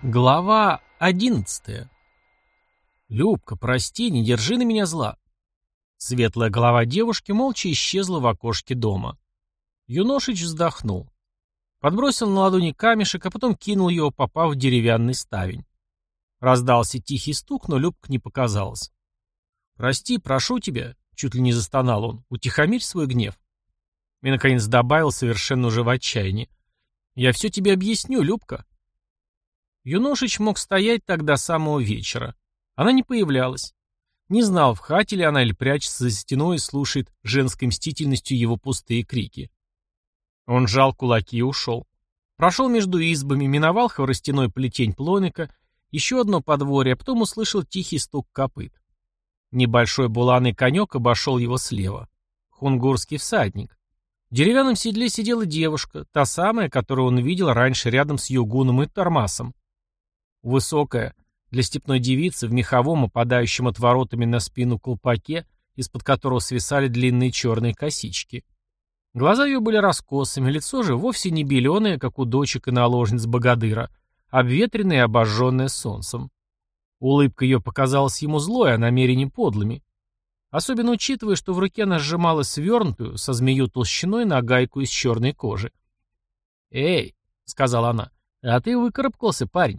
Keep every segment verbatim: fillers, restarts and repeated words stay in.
Глава одиннадцатая. «Любка, прости, не держи на меня зла». Светлая голова девушки молча исчезла в окошке дома. Юношич вздохнул. Подбросил на ладони камешек, а потом кинул его, попав в деревянный ставень. Раздался тихий стук, но Любка не показалась. «Прости, прошу тебя», — чуть ли не застонал он, — «утихомирь свой гнев». И, наконец, добавил совершенно уже в отчаянии. «Я все тебе объясню, Любка». Юношич мог стоять так до самого вечера. Она не появлялась. Не знал, в хате ли она или прячется за стеной и слушает женской мстительностью его пустые крики. Он сжал кулаки и ушел. Прошел между избами, миновал хворостяной плетень плоника, еще одно подворье, а потом услышал тихий стук копыт. Небольшой буланый конек обошел его слева. Хунгурский всадник. В деревянном седле сидела девушка, та самая, которую он видел раньше рядом с Югуном и Тормасом. Высокая, для степной девицы, в меховом, опадающем отворотами на спину колпаке, из-под которого свисали длинные черные косички. Глаза ее были раскосыми, лицо же вовсе не беленое, как у дочек и наложниц богадыра, обветренное и обожженное солнцем. Улыбка ее показалась ему злой, а намерения подлыми. Особенно учитывая, что в руке она сжимала свернутую, со змею толщиной, нагайку из черной кожи. «Эй», — сказала она, — «а ты выкарабкался, парень».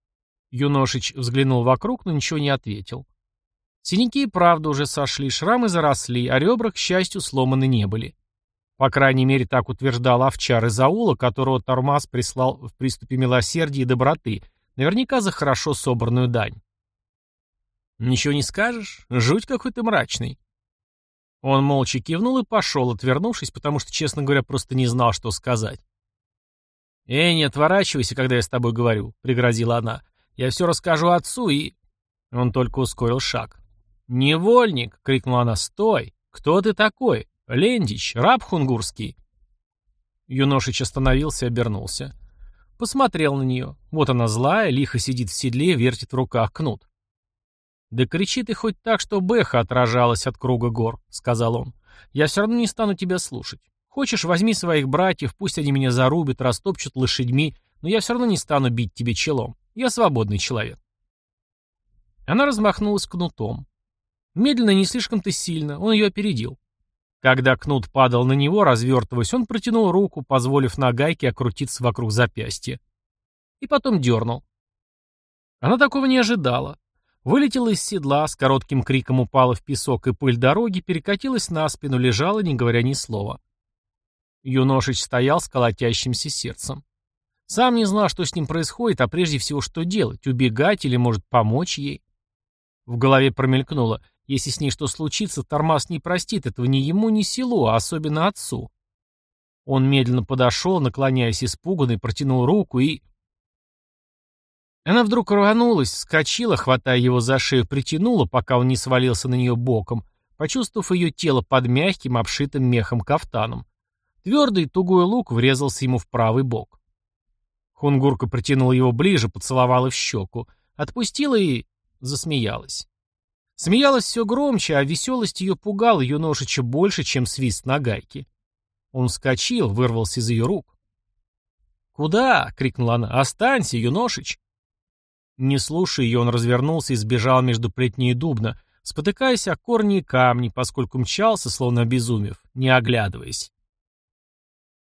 Юношич взглянул вокруг, но ничего не ответил. Синяки и правда уже сошли, шрамы заросли, а ребра, к счастью, сломаны не были. По крайней мере, так утверждал овчар из аула, которого Тормас прислал в приступе милосердия и доброты, наверняка за хорошо собранную дань. «Ничего не скажешь? Жуть какой ты мрачный». Он молча кивнул и пошел, отвернувшись, потому что, честно говоря, просто не знал, что сказать. «Эй, не отворачивайся, когда я с тобой говорю», — пригрозила она. «Я все расскажу отцу и...» Он только ускорил шаг. «Невольник!» — крикнула она. «Стой! Кто ты такой? Лендич, раб хунгурский!» Юношич остановился и обернулся. Посмотрел на нее. Вот она злая, лихо сидит в седле, вертит в руках кнут. «Да кричи ты хоть так, что бэха отражалась от круга гор», — сказал он. «Я все равно не стану тебя слушать. Хочешь, возьми своих братьев, пусть они меня зарубят, растопчут лошадьми, но я все равно не стану бить тебе челом. Я свободный человек». Она размахнулась кнутом. Медленно и не слишком-то сильно, он ее опередил. Когда кнут падал на него, развертываясь, он протянул руку, позволив нагайке окрутиться вокруг запястья. И потом дернул. Она такого не ожидала. Вылетела из седла, с коротким криком упала в песок и пыль дороги, перекатилась на спину, лежала, не говоря ни слова. Юношич стоял с колотящимся сердцем. Сам не знал, что с ним происходит, а прежде всего, что делать, убегать или, может, помочь ей. В голове промелькнуло, если с ней что случится, Тормас не простит этого ни ему, ни селу, а особенно отцу. Он медленно подошел, наклоняясь испуганно, протянул руку и... Она вдруг рванулась, вскочила, хватая его за шею, притянула, пока он не свалился на нее боком, почувствовав ее тело под мягким, обшитым мехом кафтаном. Твердый тугой лук врезался ему в правый бок. Хунгурка притянула его ближе, поцеловала в щеку, отпустила и... засмеялась. Смеялась все громче, а веселость ее пугала юношича больше, чем свист нагайки. Он вскочил, вырвался из ее рук. «Куда?» — крикнула она. «Останься, юношич!» Не слушая ее, он развернулся и сбежал между плетней дубна, спотыкаясь о корни и камни, поскольку мчался, словно обезумев, не оглядываясь.